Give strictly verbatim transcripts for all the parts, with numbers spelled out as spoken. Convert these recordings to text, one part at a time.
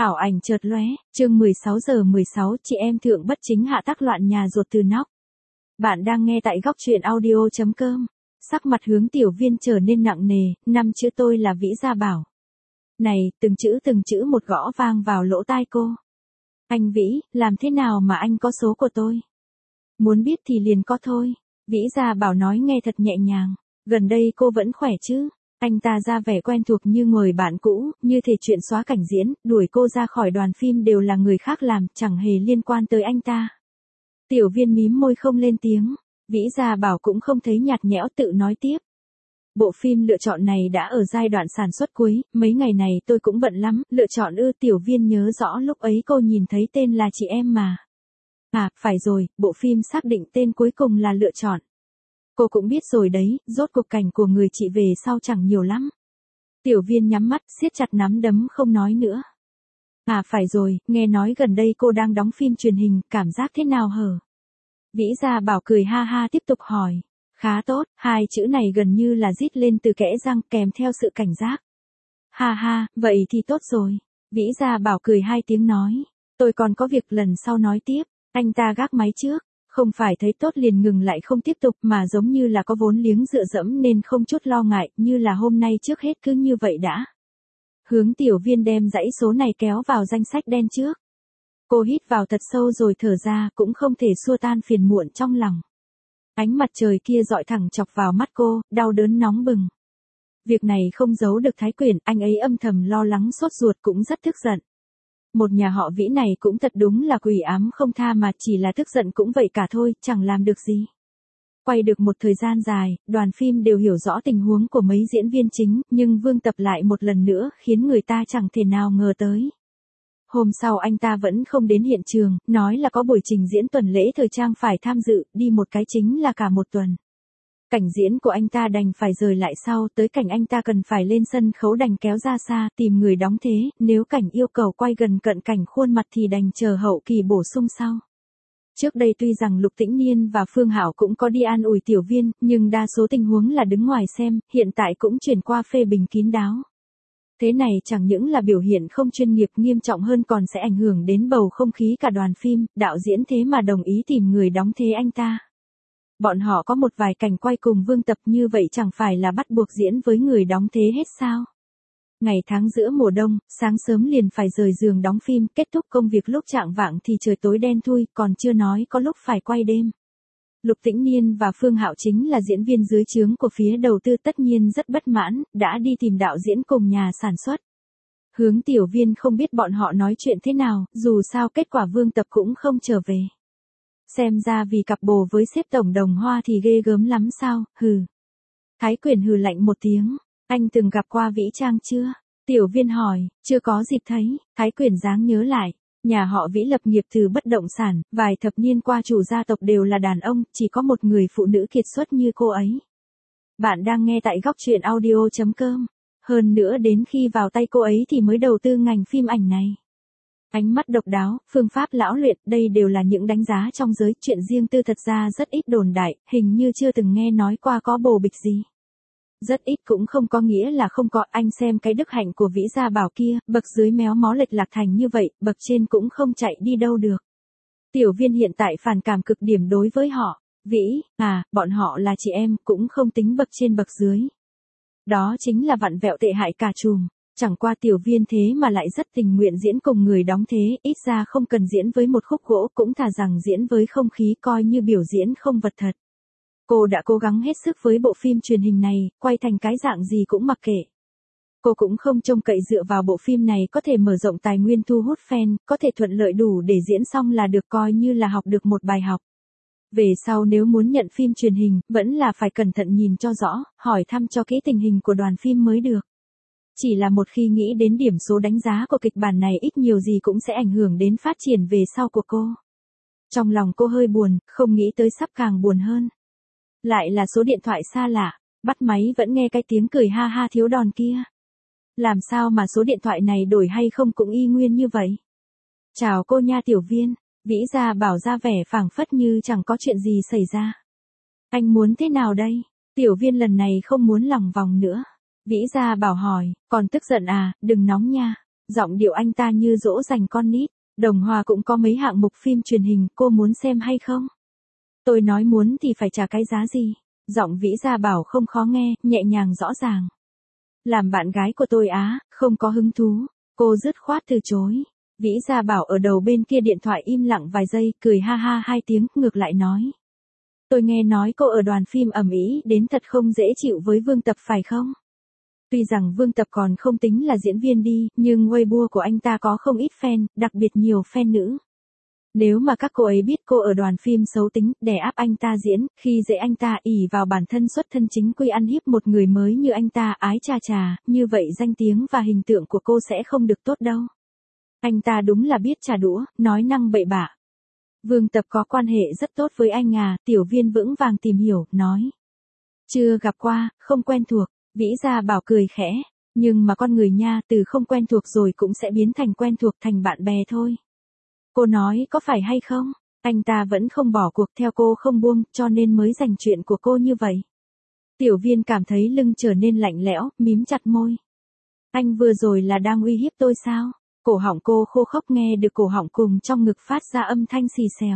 Ảo ảnh chợt lóe, chương mười sáu giờ mười sáu, chị em thượng bất chính hạ tác loạn nhà ruột từ nóc. Bạn đang nghe tại góc truyện audio chấm com. Sắc mặt Hướng Tiểu Viên trở nên nặng nề, năm chữ tôi là Vĩ Gia Bảo. Này, từng chữ từng chữ một gõ vang vào lỗ tai cô. Anh Vĩ, làm thế nào mà anh có số của tôi? Muốn biết thì liền có thôi. Vĩ Gia Bảo nói nghe thật nhẹ nhàng. Gần đây cô vẫn khỏe chứ? Anh ta ra vẻ quen thuộc như người bạn cũ, như thể chuyện xóa cảnh diễn, đuổi cô ra khỏi đoàn phim đều là người khác làm, chẳng hề liên quan tới anh ta. Tiểu Viên mím môi không lên tiếng, Vĩ Gia Bảo cũng không thấy nhạt nhẽo tự nói tiếp. Bộ phim lựa chọn này đã ở giai đoạn sản xuất cuối, mấy ngày này tôi cũng bận lắm, lựa chọn ư. Tiểu Viên nhớ rõ lúc ấy cô nhìn thấy tên là Chị Em mà. À, phải rồi, bộ phim xác định tên cuối cùng là lựa chọn. Cô cũng biết rồi đấy, rốt cuộc cảnh của người chị về sau chẳng nhiều lắm. Tiểu Viên nhắm mắt, siết chặt nắm đấm không nói nữa. À phải rồi, nghe nói gần đây cô đang đóng phim truyền hình, cảm giác thế nào hở? Vĩ Gia Bảo cười ha ha tiếp tục hỏi. Khá tốt, hai chữ này gần như là rít lên từ kẽ răng kèm theo sự cảnh giác. Ha ha, vậy thì tốt rồi. Vĩ Gia Bảo cười hai tiếng nói. Tôi còn có việc lần sau nói tiếp, anh ta gác máy trước. Không phải thấy tốt liền ngừng lại không tiếp tục mà giống như là có vốn liếng dựa dẫm nên không chút lo ngại, như là hôm nay trước hết cứ như vậy đã. Hướng Tiểu Viên đem dãy số này kéo vào danh sách đen trước. Cô hít vào thật sâu rồi thở ra, cũng không thể xua tan phiền muộn trong lòng. Ánh mặt trời kia dọi thẳng chọc vào mắt cô, đau đớn nóng bừng. Việc này không giấu được Thái Quyển, anh ấy âm thầm lo lắng sốt ruột cũng rất tức giận. Một nhà họ Vĩ này cũng thật đúng là quỷ ám không tha mà chỉ là tức giận cũng vậy cả thôi, chẳng làm được gì. Quay được một thời gian dài, đoàn phim đều hiểu rõ tình huống của mấy diễn viên chính, nhưng Vương Tập lại một lần nữa khiến người ta chẳng thể nào ngờ tới. Hôm sau anh ta vẫn không đến hiện trường, nói là có buổi trình diễn tuần lễ thời trang phải tham dự, đi một cái chính là cả một tuần. Cảnh diễn của anh ta đành phải rời lại sau, tới cảnh anh ta cần phải lên sân khấu đành kéo ra xa, tìm người đóng thế, nếu cảnh yêu cầu quay gần cận cảnh khuôn mặt thì đành chờ hậu kỳ bổ sung sau. Trước đây tuy rằng Lục Tĩnh Niên và Phương Hảo cũng có đi an ủi Tiểu Viên, nhưng đa số tình huống là đứng ngoài xem, hiện tại cũng chuyển qua phê bình kín đáo. Thế này chẳng những là biểu hiện không chuyên nghiệp nghiêm trọng hơn còn sẽ ảnh hưởng đến bầu không khí cả đoàn phim, đạo diễn thế mà đồng ý tìm người đóng thế anh ta. Bọn họ có một vài cảnh quay cùng Vương Tập như vậy chẳng phải là bắt buộc diễn với người đóng thế hết sao? Ngày tháng giữa mùa đông, sáng sớm liền phải rời giường đóng phim, kết thúc công việc lúc chạng vạng thì trời tối đen thui, còn chưa nói có lúc phải quay đêm. Lục Tĩnh Niên và Phương Hạo chính là diễn viên dưới trướng của phía đầu tư tất nhiên rất bất mãn, đã đi tìm đạo diễn cùng nhà sản xuất. Hướng Tiểu Viên không biết bọn họ nói chuyện thế nào, dù sao kết quả Vương Tập cũng không trở về. Xem ra vì cặp bồ với sếp tổng đồng hoa thì ghê gớm lắm sao, hừ. Thái Quyển hừ lạnh một tiếng, anh từng gặp qua Vĩ Trang chưa? Tiểu Viên hỏi, chưa có dịp thấy, Thái Quyển dáng nhớ lại. Nhà họ Vĩ lập nghiệp từ bất động sản, vài thập niên qua chủ gia tộc đều là đàn ông, chỉ có một người phụ nữ kiệt xuất như cô ấy. Bạn đang nghe tại góc truyện audio chấm com. Hơn nữa đến khi vào tay cô ấy thì mới đầu tư ngành phim ảnh này. Ánh mắt độc đáo, phương pháp lão luyện, đây đều là những đánh giá trong giới, chuyện riêng tư thật ra rất ít đồn đại, hình như chưa từng nghe nói qua có bồ bịch gì. Rất ít cũng không có nghĩa là không có, anh xem cái đức hạnh của Vĩ Gia Bảo kia, bậc dưới méo mó lệch lạc thành như vậy, bậc trên cũng không chạy đi đâu được. Tiểu Viên hiện tại phản cảm cực điểm đối với họ. Vĩ, à, bọn họ là chị em, cũng không tính bậc trên bậc dưới. Đó chính là vặn vẹo tệ hại cả chùm. Chẳng qua Tiểu Viên thế mà lại rất tình nguyện diễn cùng người đóng thế, ít ra không cần diễn với một khúc gỗ, cũng thà rằng diễn với không khí coi như biểu diễn không vật thật. Cô đã cố gắng hết sức với bộ phim truyền hình này, quay thành cái dạng gì cũng mặc kệ. Cô cũng không trông cậy dựa vào bộ phim này có thể mở rộng tài nguyên thu hút fan, có thể thuận lợi đủ để diễn xong là được coi như là học được một bài học. Về sau nếu muốn nhận phim truyền hình, vẫn là phải cẩn thận nhìn cho rõ, hỏi thăm cho kỹ tình hình của đoàn phim mới được. Chỉ là một khi nghĩ đến điểm số đánh giá của kịch bản này ít nhiều gì cũng sẽ ảnh hưởng đến phát triển về sau của cô. Trong lòng cô hơi buồn, không nghĩ tới sắp càng buồn hơn. Lại là số điện thoại xa lạ, bắt máy vẫn nghe cái tiếng cười ha ha thiếu đòn kia. Làm sao mà số điện thoại này đổi hay không cũng y nguyên như vậy. Chào cô nha Tiểu Viên, Vĩ Gia Bảo ra vẻ phảng phất như chẳng có chuyện gì xảy ra. Anh muốn thế nào đây? Tiểu Viên lần này không muốn lòng vòng nữa. Vĩ Gia Bảo hỏi, còn tức giận à, đừng nóng nha. Giọng điệu anh ta như dỗ dành con nít. Đồng Hòa cũng có mấy hạng mục phim truyền hình, cô muốn xem hay không? Tôi nói muốn thì phải trả cái giá gì? Giọng Vĩ Gia Bảo không khó nghe, nhẹ nhàng rõ ràng. Làm bạn gái của tôi á, không có hứng thú. Cô dứt khoát từ chối. Vĩ Gia Bảo ở đầu bên kia điện thoại im lặng vài giây, cười ha ha hai tiếng, ngược lại nói. Tôi nghe nói cô ở đoàn phim ầm ĩ đến thật không dễ chịu với Vương Tập phải không? Tuy rằng Vương Tập còn không tính là diễn viên đi, nhưng Weibo của anh ta có không ít fan, đặc biệt nhiều fan nữ. Nếu mà các cô ấy biết cô ở đoàn phim xấu tính, đè áp anh ta diễn, khi dễ anh ta ỷ vào bản thân xuất thân chính quy ăn hiếp một người mới như anh ta, ái chà chà, như vậy danh tiếng và hình tượng của cô sẽ không được tốt đâu. Anh ta đúng là biết trả đũa, nói năng bậy bạ. Vương Tập có quan hệ rất tốt với anh à, Tiểu Viên vững vàng tìm hiểu, nói. Chưa gặp qua, không quen thuộc, Vĩ Gia Bảo cười khẽ, nhưng mà con người nha, từ không quen thuộc rồi cũng sẽ biến thành quen thuộc, thành bạn bè thôi. Cô nói có phải hay không? Anh ta vẫn không bỏ cuộc, theo cô không buông, cho nên mới giành chuyện của cô như vậy. Tiểu Viên cảm thấy lưng trở nên lạnh lẽo, mím chặt môi. Anh vừa rồi là đang uy hiếp tôi sao? Cổ họng cô khô khốc, nghe được cổ họng cùng trong ngực phát ra âm thanh xì xèo.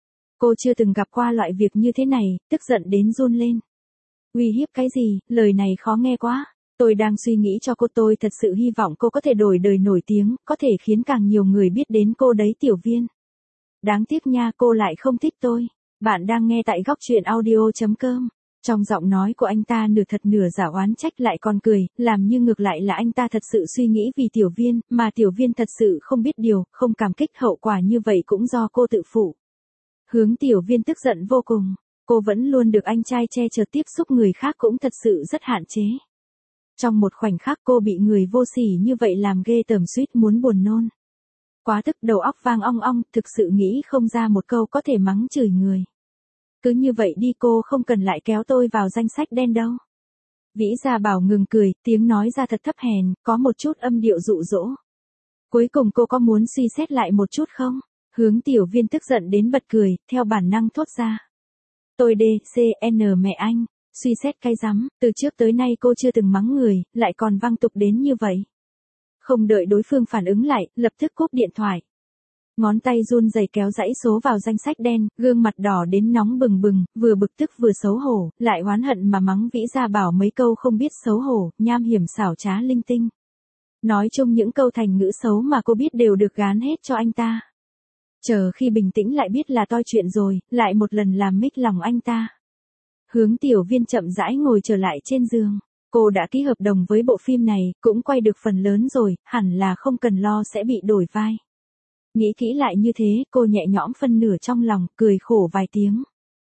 Cô chưa từng gặp qua loại việc như thế này, tức giận đến run lên. Uy hiếp cái gì, lời này khó nghe quá. Tôi đang suy nghĩ cho cô, tôi thật sự hy vọng cô có thể đổi đời nổi tiếng, có thể khiến càng nhiều người biết đến cô đấy Tiểu Viên. Đáng tiếc nha, cô lại không thích tôi. Bạn đang nghe tại góc truyện audio chấm com. Trong giọng nói của anh ta nửa thật nửa giả oán trách, lại còn cười, làm như ngược lại là anh ta thật sự suy nghĩ vì Tiểu Viên, mà Tiểu Viên thật sự không biết điều, không cảm kích, hậu quả như vậy cũng do cô tự phụ. Hướng Tiểu Viên tức giận vô cùng, cô vẫn luôn được anh trai che chở, tiếp xúc người khác cũng thật sự rất hạn chế. Trong một khoảnh khắc cô bị người vô sỉ như vậy làm ghê tởm, suýt muốn buồn nôn. Quá tức, đầu óc vang ong ong, thực sự nghĩ không ra một câu có thể mắng chửi người. Cứ như vậy đi, cô không cần lại kéo tôi vào danh sách đen đâu. Vĩ Gia Bảo ngừng cười, tiếng nói ra thật thấp hèn, có một chút âm điệu dụ dỗ. Cuối cùng cô có muốn suy xét lại một chút không? Hướng Tiểu Viên tức giận đến bật cười, theo bản năng thốt ra. Tôi đê xê en mẹ anh, suy xét cái rắm, từ trước tới nay cô chưa từng mắng người, lại còn văng tục đến như vậy. Không đợi đối phương phản ứng lại, lập tức cúp điện thoại. Ngón tay run rẩy kéo dãy số vào danh sách đen, gương mặt đỏ đến nóng bừng bừng, vừa bực tức vừa xấu hổ, lại oán hận mà mắng Vĩ Gia Bảo mấy câu không biết xấu hổ, nham hiểm xảo trá linh tinh. Nói chung những câu thành ngữ xấu mà cô biết đều được gán hết cho anh ta. Chờ khi bình tĩnh lại biết là toi chuyện rồi, lại một lần làm mích lòng anh ta. Hướng Tiểu Viên chậm rãi ngồi trở lại trên giường. Cô đã ký hợp đồng với bộ phim này, cũng quay được phần lớn rồi, hẳn là không cần lo sẽ bị đổi vai. Nghĩ kỹ lại như thế, cô nhẹ nhõm phân nửa trong lòng, cười khổ vài tiếng.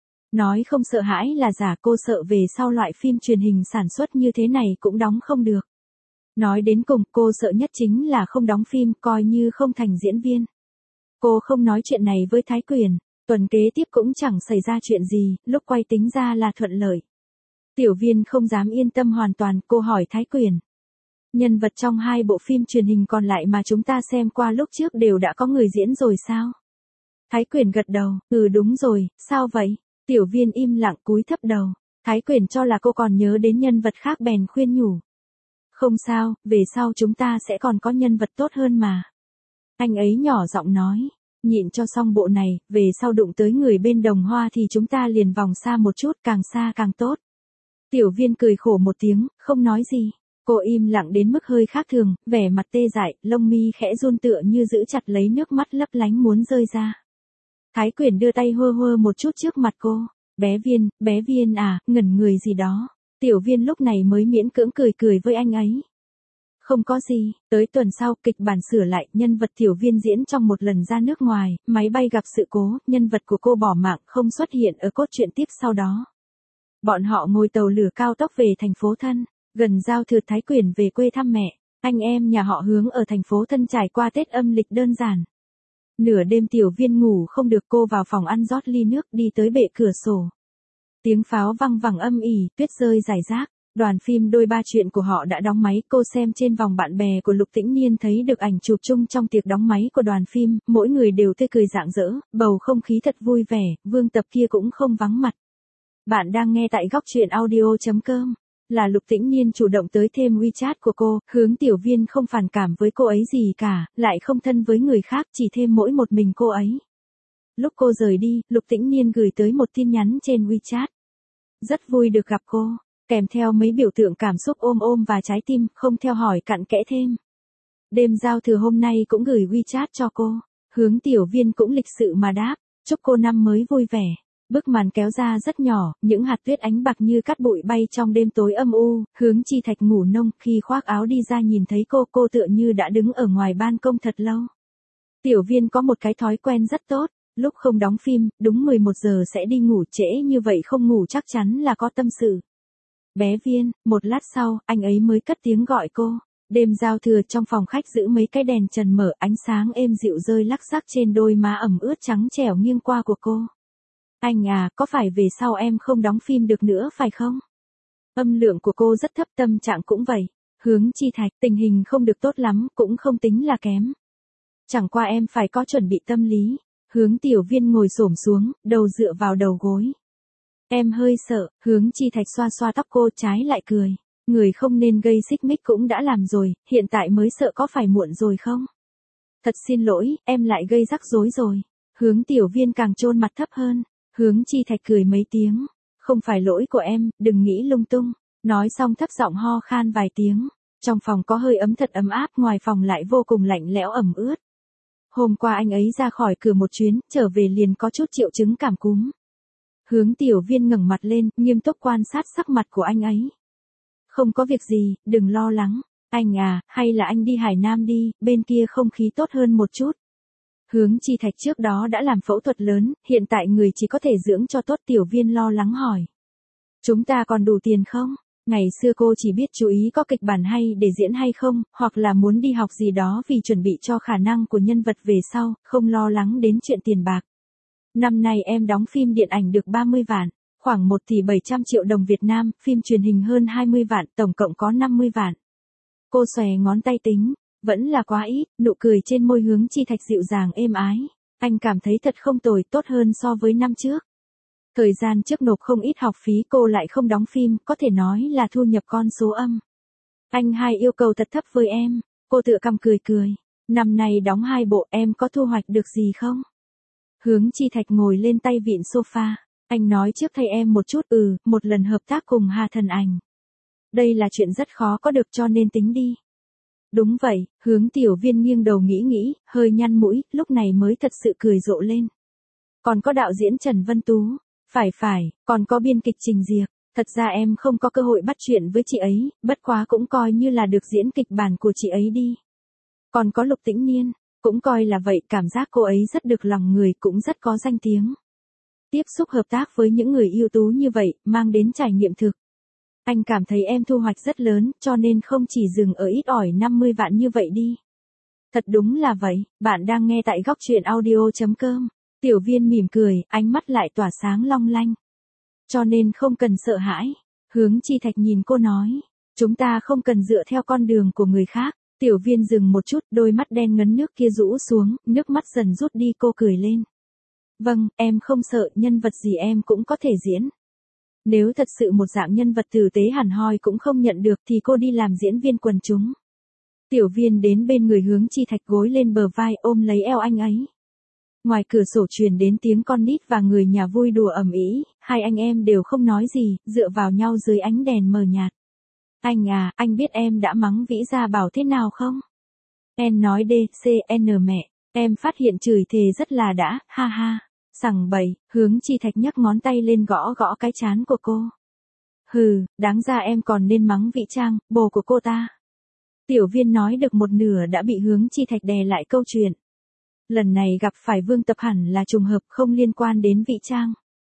Nói không sợ hãi là giả, cô sợ về sau loại phim truyền hình sản xuất như thế này cũng đóng không được. Nói đến cùng, cô sợ nhất chính là không đóng phim, coi như không thành diễn viên. Cô không nói chuyện này với Thái Quyền, tuần kế tiếp cũng chẳng xảy ra chuyện gì, lúc quay tính ra là thuận lợi. Tiểu Viên không dám yên tâm hoàn toàn, cô hỏi Thái Quyền. Nhân vật trong hai bộ phim truyền hình còn lại mà chúng ta xem qua lúc trước đều đã có người diễn rồi sao? Thái Quyền gật đầu, ừ đúng rồi, sao vậy? Tiểu Viên im lặng cúi thấp đầu. Thái Quyền cho là cô còn nhớ đến nhân vật khác bèn khuyên nhủ. Không sao, về sau chúng ta sẽ còn có nhân vật tốt hơn mà. Anh ấy nhỏ giọng nói, nhịn cho xong bộ này, về sau đụng tới người bên Đồng Hoa thì chúng ta liền vòng xa một chút, càng xa càng tốt. Tiểu Viên cười khổ một tiếng, không nói gì. Cô im lặng đến mức hơi khác thường, vẻ mặt tê dại, lông mi khẽ run tựa như giữ chặt lấy nước mắt lấp lánh muốn rơi ra. Thái Quyền đưa tay hơ hơ một chút trước mặt cô. Bé Viên, bé Viên à, ngẩn người gì đó. Tiểu Viên lúc này mới miễn cưỡng cười cười với anh ấy. Không có gì, tới tuần sau kịch bản sửa lại, nhân vật Tiểu Viên diễn trong một lần ra nước ngoài, máy bay gặp sự cố, nhân vật của cô bỏ mạng không xuất hiện ở cốt truyện tiếp sau đó. Bọn họ ngồi tàu lửa cao tốc về thành phố Thân, gần giao thừa Thái Quyền về quê thăm mẹ, anh em nhà họ Hướng ở thành phố Thân trải qua Tết âm lịch đơn giản. Nửa đêm Tiểu Viên ngủ không được, cô vào phòng ăn rót ly nước đi tới bệ cửa sổ. Tiếng pháo vang vẳng âm ỉ, tuyết rơi rải rác. Đoàn phim Đôi Ba Chuyện của họ đã đóng máy, cô xem trên vòng bạn bè của Lục Tĩnh Niên thấy được ảnh chụp chung trong tiệc đóng máy của đoàn phim, mỗi người đều tươi cười rạng rỡ, bầu không khí thật vui vẻ, Vương Tập kia cũng không vắng mặt. Bạn đang nghe tại góc truyện audio chấm com. Là Lục Tĩnh Niên chủ động tới thêm WeChat của cô, Hướng Tiểu Viên không phản cảm với cô ấy gì cả, lại không thân với người khác, chỉ thêm mỗi một mình cô ấy. Lúc cô rời đi, Lục Tĩnh Niên gửi tới một tin nhắn trên WeChat. Rất vui được gặp cô, kèm theo mấy biểu tượng cảm xúc ôm ôm và trái tim, không theo hỏi cặn kẽ thêm. Đêm giao thừa hôm nay cũng gửi WeChat cho cô, Hướng Tiểu Viên cũng lịch sự mà đáp, chúc cô năm mới vui vẻ. Bức màn kéo ra rất nhỏ, những hạt tuyết ánh bạc như cát bụi bay trong đêm tối âm u, Hướng Chi Thạch ngủ nông, khi khoác áo đi ra nhìn thấy cô, cô tựa như đã đứng ở ngoài ban công thật lâu. Tiểu Viên có một cái thói quen rất tốt, lúc không đóng phim, đúng mười một giờ sẽ đi ngủ, trễ như vậy không ngủ chắc chắn là có tâm sự. Bé Viên, một lát sau, anh ấy mới cất tiếng gọi cô. Đêm giao thừa trong phòng khách giữ mấy cái đèn trần mở, ánh sáng êm dịu rơi lắc xắc trên đôi má ẩm ướt trắng trẻo nghiêng qua của cô. Anh à, có phải về sau em không đóng phim được nữa phải không? Âm lượng của cô rất thấp, tâm trạng cũng vậy. Hướng Chi Thạch, tình hình không được tốt lắm, cũng không tính là kém. Chẳng qua em phải có chuẩn bị tâm lý. Hướng Tiểu Viên ngồi xổm xuống, đầu dựa vào đầu gối. Em hơi sợ, Hướng Chi Thạch xoa xoa tóc cô, trái lại cười. Người không nên gây xích mích cũng đã làm rồi, hiện tại mới sợ có phải muộn rồi không? Thật xin lỗi, em lại gây rắc rối rồi. Hướng Tiểu Viên càng chôn mặt thấp hơn. Hướng Chi Thạch cười mấy tiếng. Không phải lỗi của em, đừng nghĩ lung tung. Nói xong thấp giọng ho khan vài tiếng. Trong phòng có hơi ấm thật ấm áp, ngoài phòng lại vô cùng lạnh lẽo ẩm ướt. Hôm qua anh ấy ra khỏi cửa một chuyến, trở về liền có chút triệu chứng cảm cúm. Hướng Tiểu Viên ngẩng mặt lên, nghiêm túc quan sát sắc mặt của anh ấy. Không có việc gì, đừng lo lắng. Anh à, hay là anh đi Hải Nam đi, bên kia không khí tốt hơn một chút. Hướng Chi Thạch trước đó đã làm phẫu thuật lớn, hiện tại người chỉ có thể dưỡng cho tốt. Tiểu Viên lo lắng hỏi. Chúng ta còn đủ tiền không? Ngày xưa cô chỉ biết chú ý có kịch bản hay để diễn hay không, hoặc là muốn đi học gì đó vì chuẩn bị cho khả năng của nhân vật về sau, không lo lắng đến chuyện tiền bạc. Năm nay em đóng phim điện ảnh được ba mươi vạn, khoảng một tỷ bảy trăm triệu đồng Việt Nam, phim truyền hình hơn hai mươi vạn, tổng cộng có năm mươi vạn. Cô xòe ngón tay tính, vẫn là quá ít, nụ cười trên môi Hướng Chi Thạch dịu dàng êm ái. Anh cảm thấy thật không tồi, tốt hơn so với năm trước. Thời gian trước nộp không ít học phí, cô lại không đóng phim, có thể nói là thu nhập con số âm. Anh hai yêu cầu thật thấp với em, cô tựa cằm cười cười. Năm nay đóng hai bộ, em có thu hoạch được gì không? Hướng Chi Thạch ngồi lên tay vịn sofa. Anh nói trước thay em một chút, ừ, một lần hợp tác cùng Hà Thần Ảnh. Đây là chuyện rất khó có được cho nên tính đi. Đúng vậy, Hướng Tiểu Viên nghiêng đầu nghĩ nghĩ, hơi nhăn mũi, lúc này mới thật sự cười rộ lên. Còn có đạo diễn Trần Vân Tú. Phải phải, còn có biên kịch Trình Diệp. Thật ra em không có cơ hội bắt chuyện với chị ấy, bất quá cũng coi như là được diễn kịch bản của chị ấy đi. Còn có Lục Tĩnh Niên, cũng coi là vậy, cảm giác cô ấy rất được lòng người, cũng rất có danh tiếng. Tiếp xúc hợp tác với những người ưu tú như vậy, mang đến trải nghiệm thực. Anh cảm thấy em thu hoạch rất lớn, cho nên không chỉ dừng ở ít ỏi năm mươi vạn như vậy đi. Thật đúng là vậy, bạn đang nghe tại góc truyện audio chấm com. Tiểu Viên mỉm cười, ánh mắt lại tỏa sáng long lanh. Cho nên không cần sợ hãi. Hướng Chi Thạch nhìn cô nói. Chúng ta không cần dựa theo con đường của người khác. Tiểu Viên dừng một chút, đôi mắt đen ngấn nước kia rũ xuống, nước mắt dần rút đi, cô cười lên. Vâng, em không sợ, nhân vật gì em cũng có thể diễn. Nếu thật sự một dạng nhân vật tử tế hẳn hoi cũng không nhận được thì cô đi làm diễn viên quần chúng. Tiểu Viên đến bên người Hướng Chi Thạch, gối lên bờ vai, ôm lấy eo anh ấy. Ngoài cửa sổ truyền đến tiếng con nít và người nhà vui đùa ầm ĩ, hai anh em đều không nói gì, dựa vào nhau dưới ánh đèn mờ nhạt. Anh à, anh biết em đã mắng Vĩ Gia Bảo thế nào không? Em nói D, C, N mẹ, em phát hiện chửi thề rất là đã, ha ha. Sằng bậy, Hướng Chi Thạch nhấc ngón tay lên gõ gõ cái trán của cô. Hừ, đáng ra em còn nên mắng Vĩ Trang, bồ của cô ta. Tiểu Viên nói được một nửa đã bị Hướng Chi Thạch đè lại câu chuyện. Lần này gặp phải Vương Tập hẳn là trùng hợp, không liên quan đến Vĩ Trang.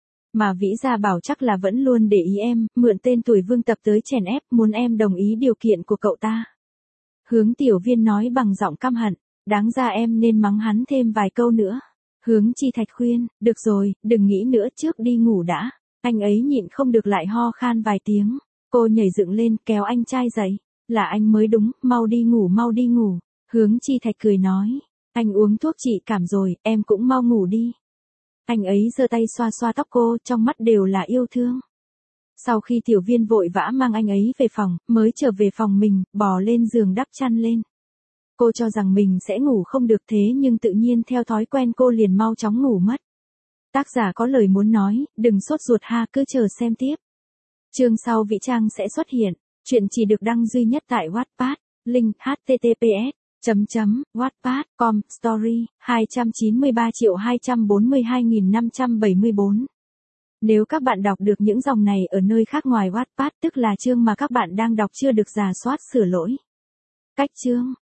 Mà Vĩ Gia Bảo chắc là vẫn luôn để ý em, mượn tên tuổi Vương Tập tới chèn ép, muốn em đồng ý điều kiện của cậu ta. Hướng Tiểu Viên nói bằng giọng căm hận, đáng ra em nên mắng hắn thêm vài câu nữa. Hướng Chi Thạch khuyên, được rồi, đừng nghĩ nữa, trước đi ngủ đã. Anh ấy nhịn không được lại ho khan vài tiếng. Cô nhảy dựng lên, kéo anh trai dậy. Là anh mới đúng, mau đi ngủ, mau đi ngủ. Hướng Chi Thạch cười nói. Anh uống thuốc trị cảm rồi, em cũng mau ngủ đi. Anh ấy giơ tay xoa xoa tóc cô, trong mắt đều là yêu thương. Sau khi Tiểu Viên vội vã mang anh ấy về phòng, mới trở về phòng mình, bò lên giường đắp chăn lên. Cô cho rằng mình sẽ ngủ không được thế nhưng tự nhiên theo thói quen cô liền mau chóng ngủ mất. Tác giả có lời muốn nói, đừng sốt ruột ha, cứ chờ xem tiếp. Chương sau vị trang sẽ xuất hiện. Chuyện chỉ được đăng duy nhất tại Wattpad. Link https chấm chấm wattpad chấm com story hai trăm chín mươi ba triệu hai trăm bốn mươi hai nghìn năm trăm bảy mươi bốn. Nếu các bạn đọc được những dòng này ở nơi khác ngoài Wattpad tức là chương mà các bạn đang đọc chưa được rà soát sửa lỗi. Cách chương